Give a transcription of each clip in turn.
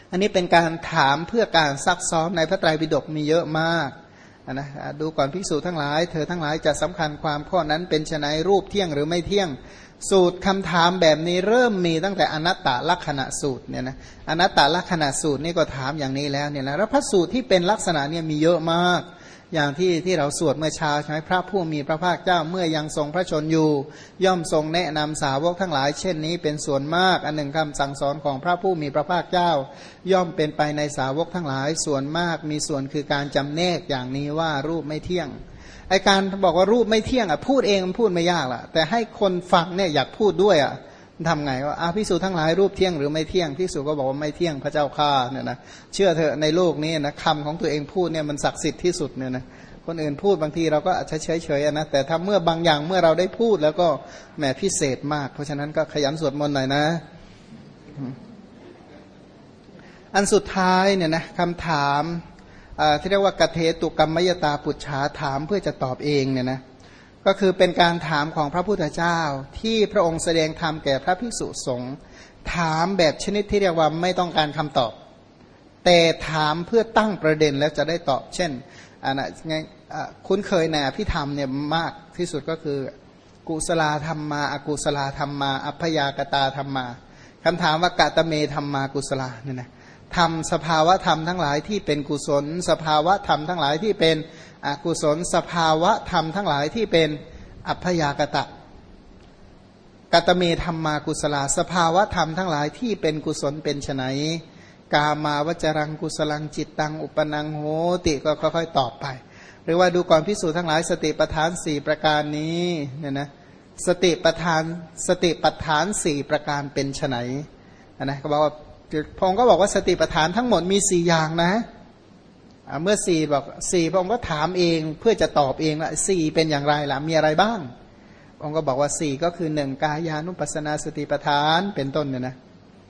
อันนี้เป็นการถามเพื่อการซักซ้อมในพระไตรปิฎกมีเยอะมากนะดูก่อนภิกษุทั้งหลายเธอทั้งหลายจะสำคัญความข้อนั้นเป็นไฉนรูปเที่ยงหรือไม่เที่ยงสูตรคำถามแบบนี้เริ่มมีตั้งแต่อนัตตลักขณะสูตรเนี่ยนะอนัตตลักขณะสูตรนี่ก็ถามอย่างนี้แล้วเนี่ยนะแล้วพระสูตรที่เป็นลักษณะเนี่ยมีเยอะมากอย่างที่เราสวดเมื่อเช้าใช่ไหมพระผู้มีพระภาคเจ้าเมื่อยังทรงพระชนอยู่ย่อมทรงแนะนำสาวกทั้งหลายเช่นนี้เป็นส่วนมากอันหนึ่งคำสั่งสอนของพระผู้มีพระภาคเจ้าย่อมเป็นไปในสาวกทั้งหลายส่วนมากมีส่วนคือการจำแนกอย่างนี้ว่ารูปไม่เที่ยงไอการบอกว่ารูปไม่เที่ยงอ่ะพูดเองมันพูดไม่ยากล่ะแต่ให้คนฟังเนี่ยอยากพูดด้วยอ่ะทำไงว่าภิกษุทั้งหลายรูปเที่ยงหรือไม่เที่ยงภิกษุก็บอกว่าไม่เที่ยงพระเจ้าข้าเนี่ยนะเชื่อเถอะในโลกนี้นะคำของตัวเองพูดเนี่ยมันศักดิ์สิทธิ์ที่สุดเนี่ยนะคนอื่นพูดบางทีเราก็อาจจะเฉยๆนะแต่ถ้าเมื่อบางอย่างเมื่อเราได้พูดแล้วก็แหมพิเศษมากเพราะฉะนั้นก็ขยันสวดมนต์หน่อยนะอันสุดท้ายเนี่ยนะคำถามที่เรียกว่ากเทตุกรรมยตาปุจฉาถามเพื่อจะตอบเองเนี่ยนะก็คือเป็นการถามของพระพุทธเจ้าที่พระองค์แสดงธรรมแก่พระภิกษุสงฆ์ถามแบบชนิดที่เรียกว่าไม่ต้องการคำตอบแต่ถามเพื่อตั้งประเด็นแล้วจะได้ตอบเช่นคุ้นเคยในอภิธรรมเนี่ยมากที่สุดก็คือกุศลธรรมมาอกุศลธรรมมาอัพยากตาธรรมมาคำถามว่ากะตะเมธรรมมากุศลเนี่ยนะทำสภาวะธรรมทั้งหลายที่เป็นกุศลสภาวะธรรมทั้งหลายที่เป็นอกุศลสภาวะธรรมทั้งหลายที่เป็นอัพยากตะกะตะเมธรรมมากุศลสภาวะธรรมทั้งหลายที่เป็นกุศลเป็นไฉนกามาวจรังกุศลังจิตตังอุปนังโหติก็ค่อยๆตอบไปหรือว่าดูก่อนภิกษุทั้งหลายสติปัฏฐาน4ประการนี้เนี่ยนะสติปัฏฐาน4ประการเป็นไฉนนะก็บอกว่าพระองค์ก็บอกว่าสติปัฏฐานทั้งหมดมี4อย่างนะเมื่อ4บอก4พระองค์ก็ถามเองเพื่อจะตอบเองว่า4เป็นอย่างไรล่ะมีอะไรบ้างพระองค์ก็บอกว่า4ก็คือ1กายานุปัสสนาสติปัฏฐานเป็นต้นเนี่ยนะ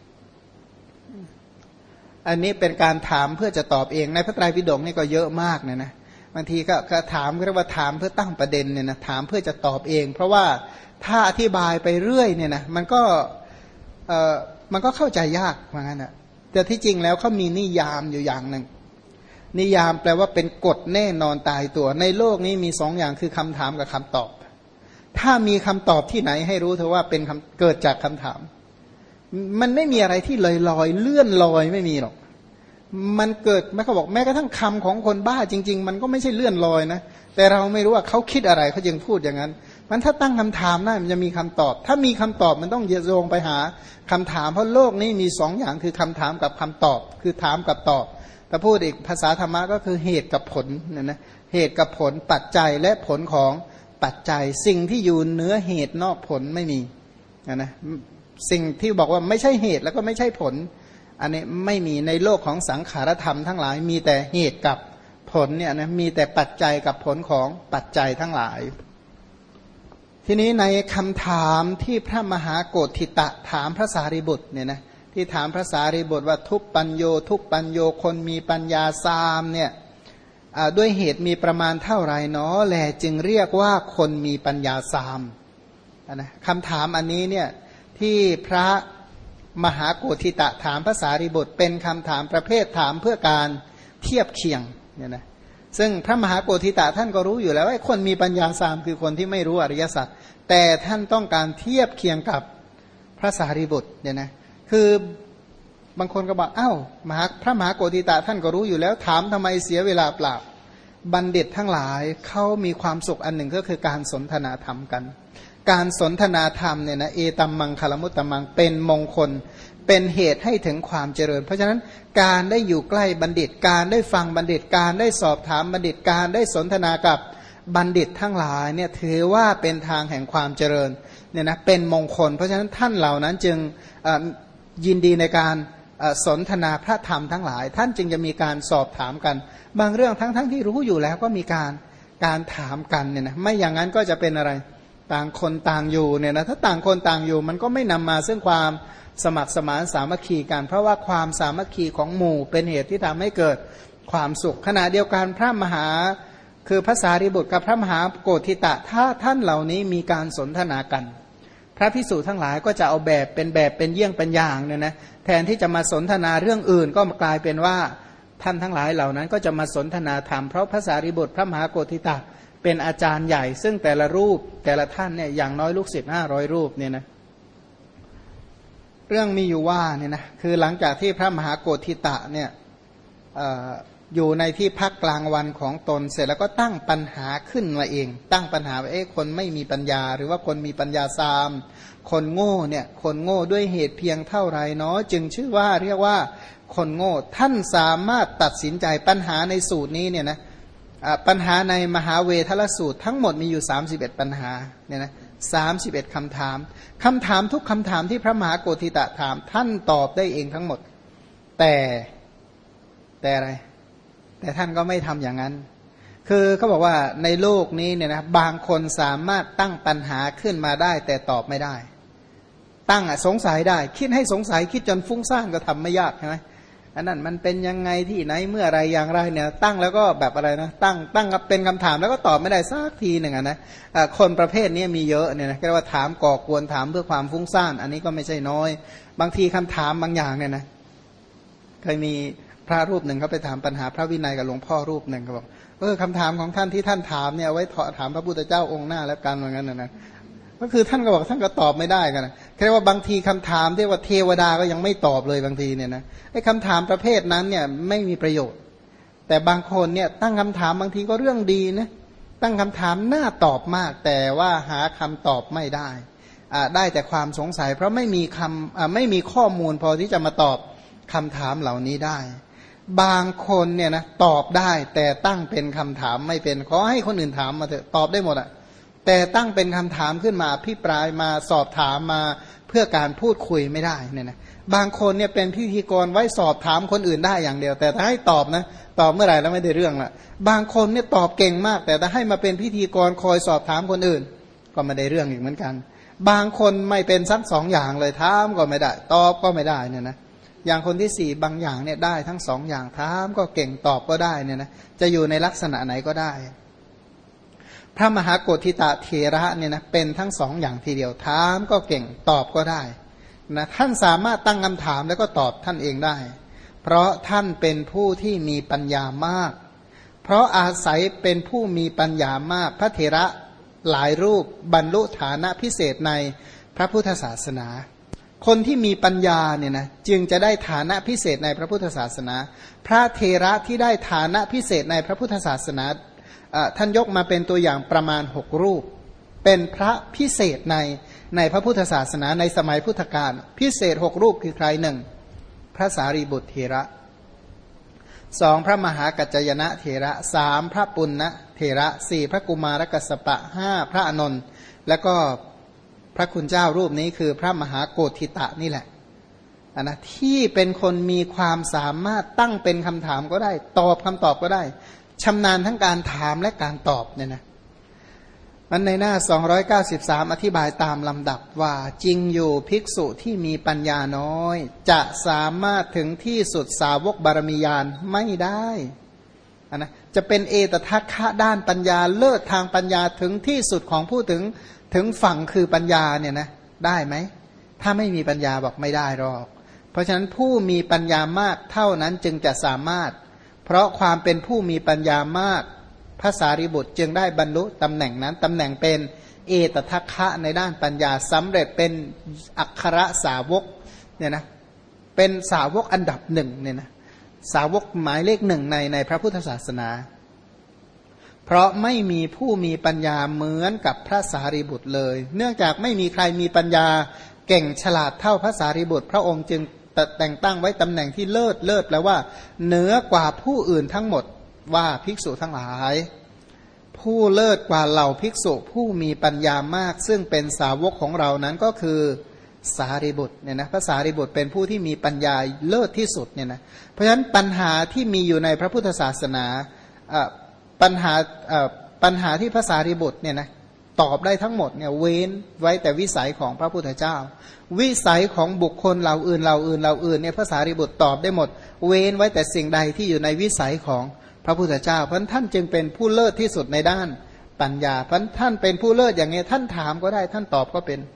อันนี้เป็นการถามเพื่อจะตอบเองในพระไตรปิฎกนี่ก็เยอะมากเนี่ยนะบางทีก็ถามเรียกว่าถามเพื่อตั้งประเด็นเนี่ยนะถามเพื่อจะตอบเองเพราะว่าถ้าอธิบายไปเรื่อยเนี่ยนะมันก็เข้าใจยากเหมือนกันนะแต่ที่จริงแล้วเขามีนิยามอยู่อย่างหนึ่งนิยามแปลว่าเป็นกฎแน่นอนตายตัวในโลกนี้มี2อย่างคือคำถามกับคำตอบถ้ามีคำตอบที่ไหนให้รู้เถอะว่าเป็นเกิดจากคำถามมันไม่มีอะไรที่ลอยเลื่อนลอยไม่มีหรอกมันเกิดแม้เขาบอกแม้กระทั่งคำของคนบ้าจริงๆมันก็ไม่ใช่เลื่อนลอยนะแต่เราไม่รู้ว่าเขาคิดอะไรเขาจึงพูดอย่างนั้นมันถ้าตั้งคำถามได้มันจะมีคำตอบถ้ามีคำตอบมันต้องโยงไปหาคำถามเพราะโลกนี้มี2อย่างคือคำถามกับคำตอบคือถามกับตอบแต่พูดอีกภาษาธรรมะก็คือเหตุกับผลเนี่ยนะเหตุกับผลปัจจัยและผลของปัจจัยสิ่งที่อยู่เหนือเหตุนอกผลไม่มีนะสิ่งที่บอกว่าไม่ใช่เหตุแล้วก็ไม่ใช่ผลอันนี้ไม่มีในโลกของสังขารธรรมทั้งหลายมีแต่เหตุกับผลเนี่ยนะมีแต่ปัจจัยกับผลของปัจจัยทั้งหลายทีนี้ในคำถามที่พระมหาโกฏฐิตะถามพระสารีบุตรเนี่ยนะที่ถามพระสารีบุตรว่าทุกปัญโยคนมีปัญญาสามเนี่ยด้วยเหตุมีประมาณเท่าไรเนาะแลจึงเรียกว่าคนมีปัญญาสามนะคำถามอันนี้เนี่ยที่พระมหาโกฏฐิตะถามพระสารีบุตรเป็นคำถามประเภทถามเพื่อการเทียบเคียงเนี่ยนะซึ่งพระมหาโกฏฐิตะท่านก็รู้อยู่แล้วว่าคนมีปัญญาสามคือคนที่ไม่รู้อริยสัจแต่ท่านต้องการเทียบเคียงกับพระสารีบุตรเนี่ยนะคือบางคนก็บอกอ้าวพระมหาโกฏฐิตะท่านก็รู้อยู่แล้วถามทำไมเสียเวลาเปล่าบัณฑิตทั้งหลายเขามีความสุขอันหนึ่งก็คือการสนทนาธรรมกันการสนทนาธรรมเนี่ยนะเอตัมมังคลมุตตมังเป็นมงคลเป็นเหตุให้ถึงความเจริญเพราะฉะนั้นการได้อยู่ใกล้บัณฑิตการได้ฟังบัณฑิตการได้สอบถามบัณฑิตการได้สนทนากับบัณฑิตทั้งหลายเนี่ยถือว่าเป็นทางแห่งความเจริญเนี่ยนะเป็นมงคลเพราะฉะนั้นท่านเหล่านั้นจึงยินดีในการสนทนาพระธรรมทั้งหลายท่านจึงจะมีการสอบถามกันบางเรื่องทั้งที่รู้อยู่แล้วก็มีการถามกันเนี่ยนะไม่อย่างนั้นก็จะเป็นอะไรต่างคนต่างอยู่เนี่ยนะถ้าต่างคนต่างอยู่มันก็ไม่นำมาซึ่งความสมัครสมานสามัคคีกันเพราะว่าความสามัคคีของหมู่เป็นเหตุที่ทำให้เกิดความสุขขณะเดียวกันพระมหาคือพระสารีบุตรกับพระมหาโกฏฐิตะถ้าท่านเหล่านี้มีการสนทนากันพระภิกษุทั้งหลายก็จะเอาแบบเป็นเยี่ยงเป็นอย่างเนี่ยนะแทนที่จะมาสนทนาเรื่องอื่นก็กลายเป็นว่าท่านทั้งหลายเหล่านั้นก็จะมาสนทนาธรรมเพราะพระสารีบุตรพระมหาโกธิตะเป็นอาจารย์ใหญ่ซึ่งแต่ละรูปแต่ละท่านเนี่ยอย่างน้อยลูกศิษย์500 รูปเนี่ยนะเรื่องมีอยู่ว่าเนี่ยนะคือหลังจากที่พระมหาโกธิตะเนี่ยอยู่ในที่พักกลางวันของตนเสร็จแล้วก็ตั้งปัญหาขึ้นมาเองตั้งปัญหาว่าคนไม่มีปัญญาหรือว่าคนมีปัญญาซามคนโง่เนี่ยคนโง่ด้วยเหตุเพียงเท่าไรเนาะจึงชื่อว่าเรียกว่าคนโง่ท่านสามารถตัดสินใจปัญหาในสูตรนี้เนี่ยนะปัญหาในมหาเวทลสูตรทั้งหมดมีอยู่31ปัญหาเนี่ยนะ31คำถามทุกคำถามที่พระมหาโกธิตะถามท่านตอบได้เองทั้งหมดแต่อะไรแต่ท่านก็ไม่ทำอย่างนั้นคือเขาบอกว่าในโลกนี้เนี่ยนะบางคนสามารถตั้งปัญหาขึ้นมาได้แต่ตอบไม่ได้ตั้งสงสัยได้คิดให้สงสัยคิดจนฟุ้งซ่านก็ทำไม่ยากใช่ไหมอันนั้นมันเป็นยังไงที่ไหนเมื่อไรอย่างไรเนี่ยตั้งแล้วก็แบบอะไรนะตั้งเป็นคำถามแล้วก็ตอบไม่ได้สักทีหนึ่งนะคนประเภทนี้มีเยอะเนี่ยนะเรียกว่าถามก่อกวนถามเพื่อความฟุ้งซ่านอันนี้ก็ไม่ใช่น้อยบางทีคำถามบางอย่างเนี่ยนะเคยมีพระรูปหนึ่งเขาไปถามปัญหาพระวินัยกับหลวงพ่อรูปหนึ่งเขาบอกคำถามของท่านที่ท่านถามเนี่ยไว้ถามพระพุทธเจ้าองค์หน้าแล้วกันเหมือนกันนะก็คือท่านก็บอกท่านก็ตอบไม่ได้กันนะแค่ว่าบางทีคำถามที่ว่าเทวดาก็ยังไม่ตอบเลยบางทีเนี่ยนะไอ้คำถามประเภทนั้นเนี่ยไม่มีประโยชน์แต่บางคนเนี่ยตั้งคำถามบางทีก็เรื่องดีนะตั้งคำถามน่าตอบมากแต่ว่าหาคำตอบไม่ได้ได้แต่ความสงสัยเพราะไม่มีข้อมูลพอที่จะมาตอบคำถามเหล่านี้ได้บางคนเนี่ยนะตอบได้แต่ตั้งเป็นคำถามไม่เป็นขอให้คนอื่นถามมาเถอะตอบได้หมดอะแต่ตั้งเป็นคำถามขึ้นมาพิปรายมาสอบถามมาเพื่อการพูดคุยไม่ได้เนี่ยนะบางคนเนี่ยเป็นพิธีกรไว้สอบถามคนอื่นได้อย่างเดียวแต่ถ้าให้ตอบนะตอบเมื่อไหร่แล้วไม่ได้เรื่องละบางคนเนี่ยตอบเก่งมากแต่ถ้าให้มาเป็นพิธีกรคอยสอบถามคนอื่นก็ไม่ได้เรื่องอีกเหมือนกันบางคนไม่เป็นสักสองอย่างเลยถามก็ไม่ได้ตอบก็ไม่ได้เนี่ยนะอย่างคนที่สี่บางอย่างเนี่ยได้ทั้งสองอย่างถามก็เก่งตอบก็ได้เนี่ยนะจะอยู่ในลักษณะไหนก็ได้พระมหาโกธิตะเถระเนี่ยนะเป็นทั้งสองอย่างทีเดียวถามก็เก่งตอบก็ได้นะท่านสามารถตั้งคำถามแล้วก็ตอบท่านเองได้เพราะท่านเป็นผู้ที่มีปัญญามากเพราะอาศัยเป็นผู้มีปัญญามากพระเถระหลายรูปบรรลุฐานะพิเศษในพระพุทธศาสนาคนที่มีปัญญาเนี่ยนะจึงจะได้ฐานะพิเศษในพระพุทธศาสนาพระเถระที่ได้ฐานะพิเศษในพระพุทธศาสนาท่านยกมาเป็นตัวอย่างประมาณ6รูปเป็นพระพิเศษในพระพุทธศาสนาในสมัยพุทธกาลพิเศษ6รูปคือใคร1พระสารีบุตรเถระ2พระมหากัจจยนะเถระ3พระปุณณเถระ4พระกุมารกัสสปะ5พระอานนท์แล้วก็พระคุณเจ้ารูปนี้คือพระมหาโกธิตะนี่แหละนะที่เป็นคนมีความสามารถตั้งเป็นคำถามก็ได้ตอบคำตอบก็ได้ชำนาญทั้งการถามและการตอบเนี่ยนะมันในหน้า293อธิบายตามลำดับว่าจริงอยู่ภิกษุที่มีปัญญาน้อยจะสามารถถึงที่สุดสาวกบารมีญาณไม่ได้นะจะเป็นเอตทัคคะด้านปัญญาเลิศทางปัญญาถึงที่สุดของผู้ถึงฝั่งคือปัญญาเนี่ยนะได้ไหมถ้าไม่มีปัญญาบอกไม่ได้หรอกเพราะฉะนั้นผู้มีปัญญามากเท่านั้นจึงจะสามารถเพราะความเป็นผู้มีปัญญามากพระสารีบุตรจึงได้บรรลุตำแหน่งนั้นตำแหน่งเป็นเอตทัคคะในด้านปัญญาสำเร็จเป็นอัคครสาวกเนี่ยนะเป็นสาวกอันดับหนึ่งเนี่ยนะสาวกหมายเลขหนึ่งในพระพุทธศาสนาเพราะไม่มีผู้มีปัญญาเหมือนกับพระสารีบุตรเลยเนื่องจากไม่มีใครมีปัญญาเก่งฉลาดเท่าพระสารีบุตรพระองค์จึงแต่งตั้งไว้ตำแหน่งที่เลิศแปลว่าเหนือกว่าผู้อื่นทั้งหมดว่าภิกษุทั้งหลายผู้เลิศกว่าเหล่าภิกษุผู้มีปัญญามากซึ่งเป็นสาวกของเรานั้นก็คือสารีบุตรเนี่ยนะพระสารีบุตรเป็นผู้ที่มีปัญญาเลิศที่สุดเนี่ยนะเพราะฉะนั้นปัญหาที่มีอยู่ในพระพุทธศาสนาปัญหาที่พระสารีบุตรเนี่ยนะตอบได้ทั้งหมดเนี่ยเว้นไว้แต่วิสัยของพระพุทธเจ้าวิสัยของบุคคลเหล่าอื่นเนี่ยพระสารีบุตรตอบได้หมดเว้นไว้แต่สิ่งใดที่อยู่ในวิสัยของพระพุทธเจ้าเพราะท่านจึงเป็นผู้เลิศที่สุดในด้านปัญญาเพราะท่านเป็นผู้เลิศอย่างนี้ท่านถามก็ได้ท่านตอบก็เป็น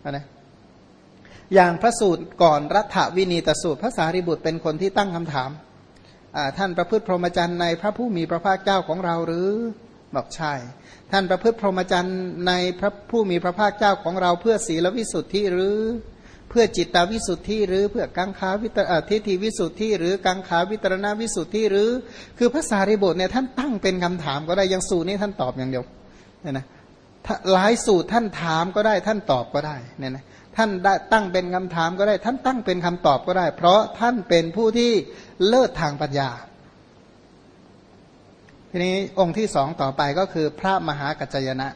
นะอย่างพระสูตรก่อนรัฐวินีตสูตรพระสารีบุตรเป็นคนที่ตั้งคำถามท่านประพฤติพรหมจรรย์ในพระผู้มีพระภาคเจ้าของเราหรือบอกใช่ท่านประพฤติพรหมจรรย์ในพระผู้มีพระภาคเจ้าของเราเพื่อศีลวิสุทธิหรือเพื่อจิตตวิสุทธิหรือเพื่อกังขาทิฏฐิวิสุทธิหรือกังขาวิตรณวิสุทธิหรือคือพระสารีบุตรเนี่ยท่านตั้งเป็นคำถามก็ได้ยังสูตรนี้ท่านตอบอย่างเดียวเนี่ยนะหลายสูตรท่านถามก็ได้ท่านตอบก็ได้เนี่ยนะท่านได้ตั้งเป็นคำถามก็ได้ท่านตั้งเป็นคำตอบก็ได้ เพราะท่านเป็นผู้ที่เลิศทางปัญญาทีนี้องค์ที่สองต่อไปก็คือพระมหากัจจายนะ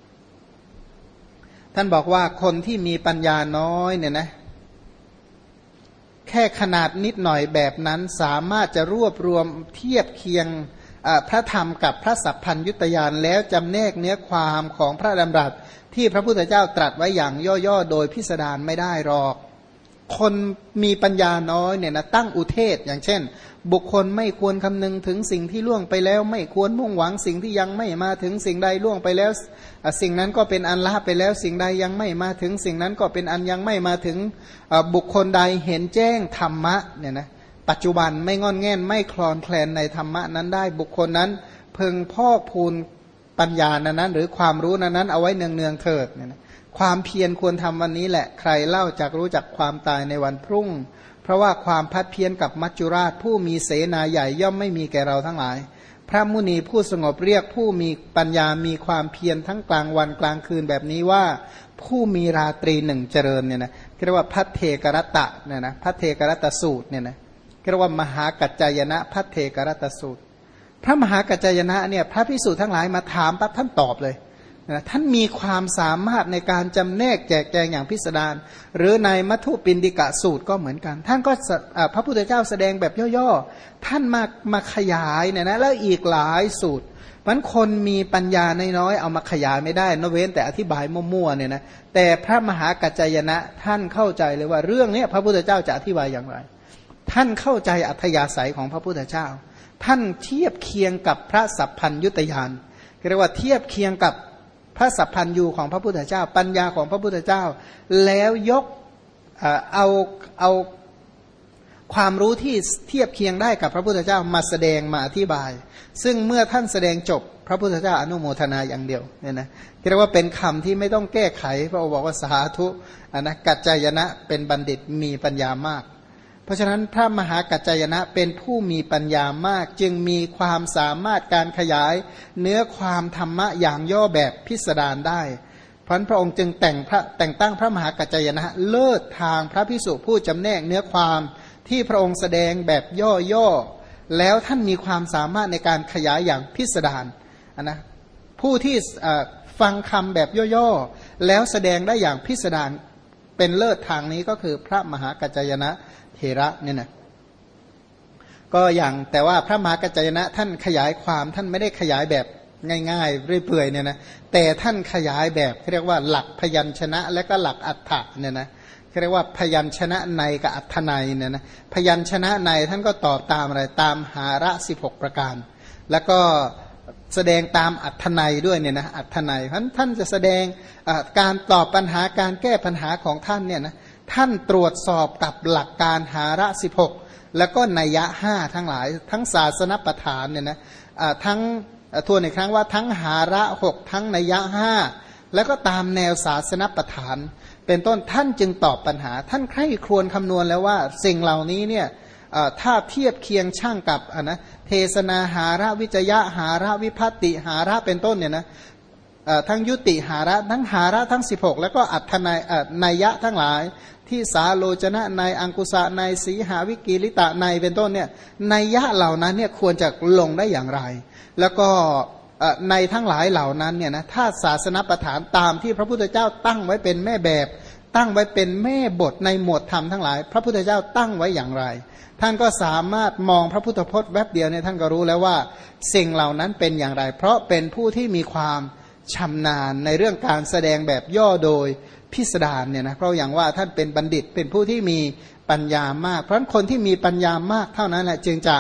ท่านบอกว่าคนที่มีปัญญาน้อยเนี่ยนะแค่ขนาดนิดหน่อยแบบนั้นสามารถจะรวบรวมเทียบเคียงพระธรรมกับพระสัพพัญญุตญาณแล้วจำแนกเนื้อความของพระดำรัสที่พระพุทธเจ้าตรัสไว้อย่างย่อๆโดยพิสดารไม่ได้หรอกคนมีปัญญาน้อยเนี่ยนะตั้งอุเทศอย่างเช่นบุคคลไม่ควรคำนึงถึงสิ่งที่ล่วงไปแล้วไม่ควรมุ่งหวังสิ่งที่ยังไม่มาถึงสิ่งใดล่วงไปแล้วสิ่งนั้นก็เป็นอันละไปแล้วสิ่งใดยังไม่มาถึงสิ่งนั้นก็เป็นอันยังไม่มาถึงบุคคลใดเห็นแจ้งธรรมะเนี่ยนะปัจจุบันไม่งอนแง่นไม่คลอนแคลนในธรรมะนั้นได้บุคคลนั้นเพึงพอกพูนปัญญานั้นหรือความรู้นั้นเอาไว้เนืองๆเถิดเนี่ยนะความเพียรควรทำวันนี้แหละใครเล่าจักรู้จักความตายในวันพรุ่งเพราะว่าความพัดเพี้ยนกับมัจจุราชผู้มีเสนาใหญ่ย่อมไม่มีแก่เราทั้งหลายพระมุนีผู้สงบเรียกผู้มีปัญญามีความเพียรทั้งกลางวันกลางคืนแบบนี้ว่าผู้มีราตรีหนึ่งเจริญเนี่ยนะเรียกว่าพัทเทกรตะเนี่ยนะพัทเทกรตสูตรเนี่ยนะเรียกว่ามหากัจจายนะพัทเทกรตสูตรพระมหากัจจายนะเนี่ยพระภิกษุทั้งหลายมาถามปั๊บท่านตอบเลยท่านมีความสามารถในการจำแนกแจกแจงอย่างพิสดารหรือในมัทธุปินดิกะสูตรก็เหมือนกันท่านก็พระพุทธเจ้าแสดงแบบย่อๆท่านมาขยายเนี่ยนะแล้วอีกหลายสูตรมันคนมีปัญญาน้อยๆเอามาขยายไม่ได้นเว้นแต่อธิบายมั่วๆเนี่ยนะแต่พระมหากัจจายนะท่านเข้าใจเลยว่าเรื่องนี้พระพุทธเจ้าจะอธิบายอย่างไรท่านเข้าใจอัธยาศัยของพระพุทธเจ้าท่านเทียบเคียงกับพระสัพพัญญุตญาณเรียกว่าเทียบเคียงกับพระสัพพัญญูของพระพุทธเจ้าปัญญาของพระพุทธเจ้าแล้วยกเอาความรู้ที่เทียบเคียงได้กับพระพุทธเจ้ามาแสดงมาอธิบายซึ่งเมื่อท่านแสดงจบพระพุทธเจ้าอนุโมทนาอย่างเดียวเนี่ยนะเรียกว่าเป็นคำที่ไม่ต้องแก้ไขพระองค์บอกว่าสาธุกัจจายนะเป็นบัณฑิตมีปัญญามากเพราะฉะนั้นพระมหากัจจายนะเป็นผู้มีปัญญามากจึงมีความสามารถการขยายเนื้อความธรรมะอย่างย่อแบบพิสดารได้เพราะพระองค์จึงแต่งตั้งพระมหากัจจายนะเลิศทางพระภิกษุผู้จำแนกเนื้อความที่พระองค์แสดงแบบย่อๆแล้วท่านมีความสามารถในการขยายอย่างพิสดารนะผู้ที่ฟังคำแบบย่อๆแล้วแสดงได้อย่างพิสดารเป็นเลิศทางนี้ก็คือพระมหากัจจายนะเถระเนี่ยนะก็อย่างแต่ว่าพระมหากัจจายนะท่านขยายความท่านไม่ได้ขยายแบบง่ายๆเรื่อยเปื่อยเนี่ยนะแต่ท่านขยายแบบเรียกว่าหลักพยัญชนะและก็หลักอัฏฐะเนี่ยนะเรียกว่าพยัญชนะในกับอัฏฐนัยเนี่ยนะพยัญชนะในท่านก็ตอบตามอะไรตามหาระ16ประการแล้วก็แสดงตามอัฏฐนัยด้วยเนี่ยนะอัฏฐนัยท่านจะแสดงการตอบปัญหาการแก้ปัญหาของท่านเนี่ยนะท่านตรวจสอบกับหลักการหาระ16แล้วก็นัยยะ5ทั้งหลายทั้งศาสนประธานเนี่ยนะทั้งทวนอีกครั้งว่าทั้งหาระ6ทั้งนัยยะ5แล้วก็ตามแนวศาสนประธานเป็นต้นท่านจึงตอบปัญหาท่านใคร่ครวญคำนวณแล้วว่าสิ่งเหล่านี้เนี่ยถ้าเทียบเคียงช่างกับนะเทศนาหาระวิจยะหาระวิภัตติหาระเป็นต้นเนี่ยนะทั้งยุติหาระทั้งหาระทั้ง16แล้วก็อัฏฐนัยนัยยะทั้งหลายที่สาโลจนะในอังกุสะในสีหาวิกิริตะในเป็นต้นเนี่ยนัยยะเหล่านั้นเนี่ยควรจะลงได้อย่างไรแล้วก็ในทั้งหลายเหล่านั้นเนี่ยนะถ้าศาสนประฐานตามที่พระพุทธเจ้าตั้งไว้เป็นแม่แบบตั้งไว้เป็นแม่บทในหมวดธรรมทั้งหลายพระพุทธเจ้าตั้งไว้อย่างไรท่านก็สามารถมองพระพุทธพจน์แวบเดียวเนี่ยท่านก็รู้แล้วว่าสิ่งเหล่านั้นเป็นอย่างไรเพราะเป็นผู้ที่มีความชำนาญในเรื่องการแสดงแบบย่อโดยพิสดารเนี่ยนะเพราะอย่างว่าท่านเป็นบัณฑิตเป็นผู้ที่มีปัญญามากเพราะคนที่มีปัญญามากเท่านั้นแหละจึงจะ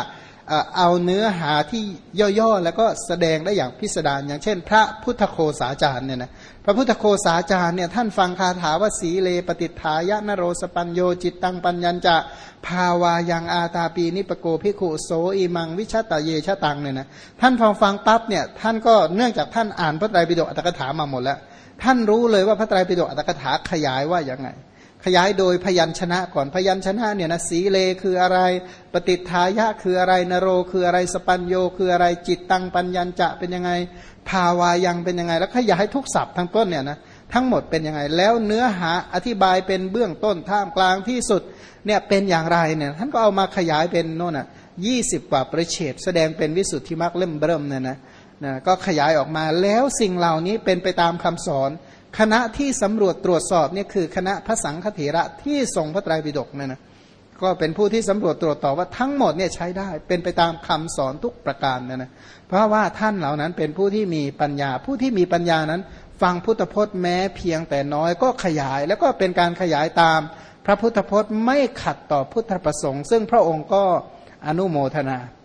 เอาเนื้อหาที่ย่อๆแล้วก็แสดงได้อย่างพิสดารอย่างเช่นพระพุทธโฆษาจารย์เนี่ยนะพระพุทธโฆษาจารย์เนี่ยท่านฟังคาถาว่าสีเลปฏิฐายะนโรสปัญโยจิตตังปัญญัญจะภาวายังอาตาปีนิปโกภิกขุโสอิมังวิชตะเยชะตังเนี่ยนะท่านฟังปั๊บเนี่ยท่านก็เนื่องจากท่านอ่านพระไตรปิฎกอรรถกถามาหมดแล้วท่านรู้เลยว่าพระไตรปิฎกอรรถกถาขยายว่าอย่างไงขยายโดยพยัญชนะก่อนพยัญชนะเนี่ยนะสีเลคืออะไรปฏิทายะคืออะไรนโรคืออะไรสปัญโยคืออะไรจิตตังปัญญัญจะเป็นยังไงภาวายังเป็นยังไงแล้วขยายทุกศัพท์ทั้งต้นเนี่ยนะทั้งหมดเป็นยังไงแล้วเนื้อหาอธิบายเป็นเบื้องต้นท่ามกลางที่สุดเนี่ยเป็นอย่างไรเนี่ยท่านก็เอามาขยายเป็นโน่นน่ะ20 กว่าประเฉดแสดงเป็นวิสุทธิมรรคเล่มเบิ่มเนี่ยนะก็ขยายออกมาแล้วสิ่งเหล่านี้เป็นไปตามคำสอนคณะที่สำรวจตรวจสอบเนี่ยคือคณะพระสังฆเถระที่ทรงพระไตรปิฎกเนี่ยนะก็เป็นผู้ที่สำรวจตรวจสอบว่าทั้งหมดเนี่ยใช้ได้เป็นไปตามคำสอนทุกประการเนี่ยนะเพราะว่าท่านเหล่านั้นเป็นผู้ที่มีปัญญาผู้ที่มีปัญญานั้นฟังพุทธพจน์แม้เพียงแต่น้อยก็ขยายแล้วก็เป็นการขยายตามพระพุทธพจน์ไม่ขัดต่อพุทธประสงค์ซึ่งพระองค์ก็อนุโมทนา